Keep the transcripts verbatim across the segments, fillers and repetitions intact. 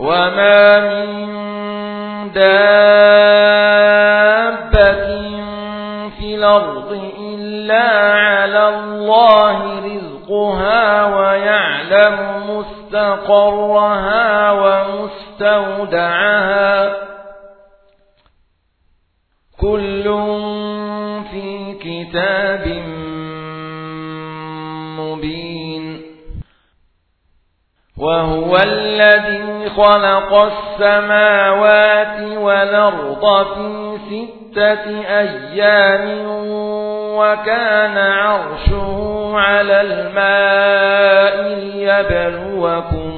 وما من دابة في الأرض إلا على الله رزقها ويعلم مستقرها ومستودعها كل في كتاب مبين. وهو الذي خلق السماوات والأرض في ستة أيام وكان عرشه على الماء ليبلوكم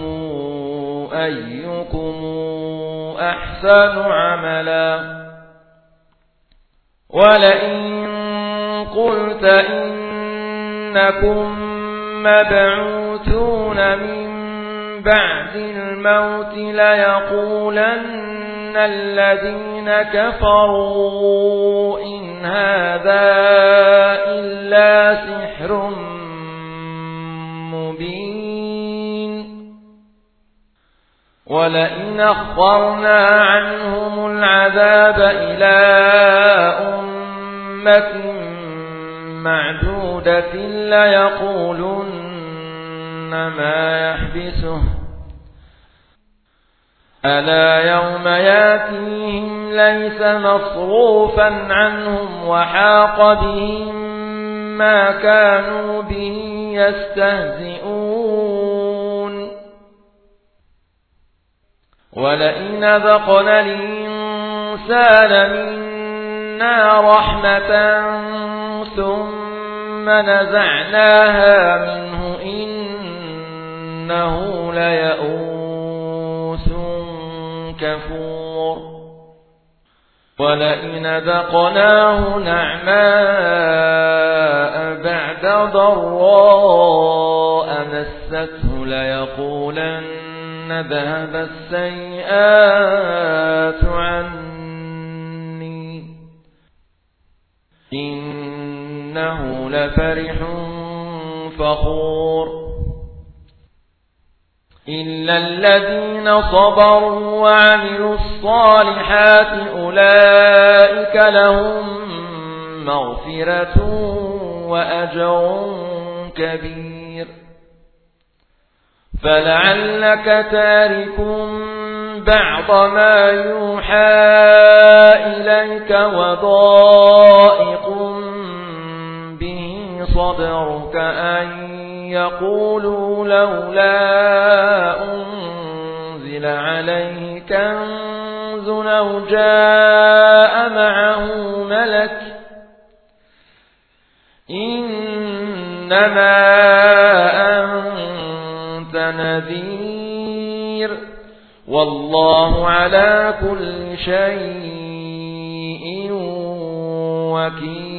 أيكم أحسن عملا. ولئن قلت إنكم مبعوثون من بعد الموت ليقولن الذين كفروا إن هذا إلا سحر مبين. ولئن أخرنا عنهم العذاب إلى أمة معدودة ليقولن ما يحبسه ألا يوم ياتيهم ليس مصروفا عنهم وحاق بهم ما كانوا به يستهزئون. ولئن ذقنا الإنسان منا رحمة ثم نزعناها منه إنه ليئوس كفور. ولئن ذقناه نعماء بعد ضراء مسته ليقولن ذهب السيئات عني إنه لفرح فخور. إلا الذين صبروا وعملوا الصالحات أولئك لهم مغفرة وأجر كبير. فلعلك تارك بعض ما يوحى إليك وضائق به صدرك أن يقولوا لولا أنزل عليه كنز أو جاء معه ملك إنما أنت نذير والله على كل شيء وكيل.